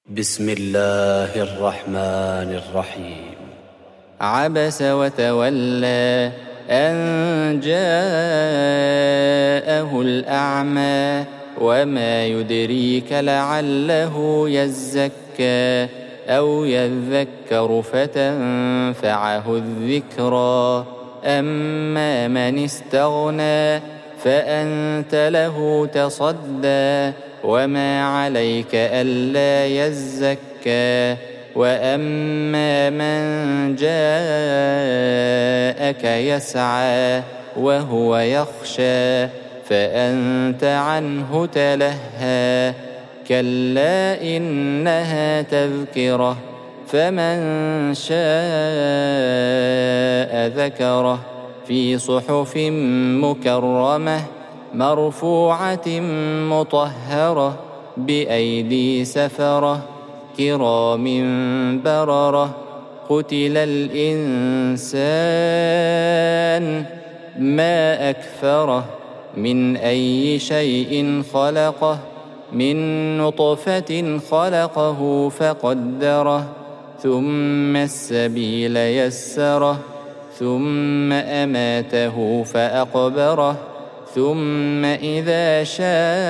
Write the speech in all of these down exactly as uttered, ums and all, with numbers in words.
بسم الله الرحمن الرحيم. عبس وتولى أن جاءه الأعمى وما يدريك لعله يزكى أو يذكر فتنفعه الذكرى أما من استغنى فأنت له تصدى وما عليك ألا يزكى وأما من جاءك يسعى وهو يخشى فأنت عنه تلهى كلا إنها تذكرة فمن شاء ذكره في صحف مكرمة مرفوعة مطهرة بأيدي سفرة كرام بررة قتل الإنسان ما أكفره من أي شيء خلقه من نطفة خلقه فقدره ثم السبيل يسره ثم أماته فأقبره ثم إذا شاء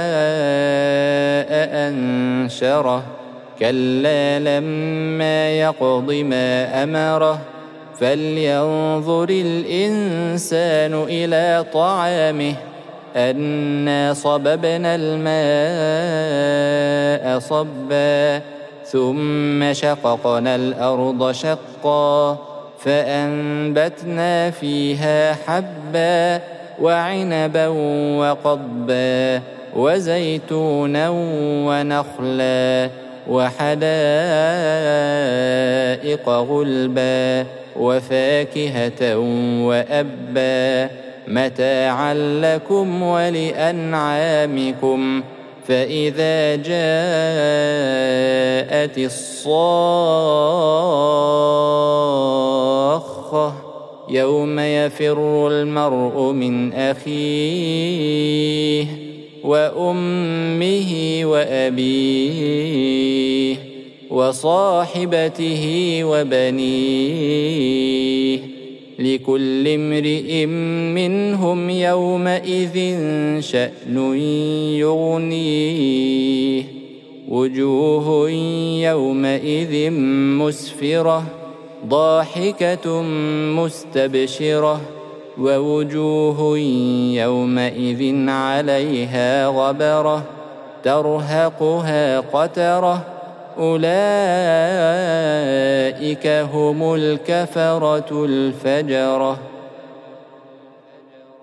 أنشره كلا لما يقض ما أمره فلينظر الإنسان إلى طعامه أنا صببنا الماء صبا ثم شققنا الأرض شقا فأنبتنا فيها حبا وعنبا وقضبا وزيتونا ونخلا وحدائق غلبا وفاكهة وأبا متاعا لكم ولأنعامكم فإذا جاءت الصاخة يوم يفر المرء من أخيه وأمه وأبيه وصاحبته وبنيه لكل امرئ منهم يومئذ شأن يغنيه وجوه يومئذ مسفرة ضاحكة مستبشرة ووجوه يومئذ عليها غبرة ترهقها قترة أولئك هم الكفرة الفجرة.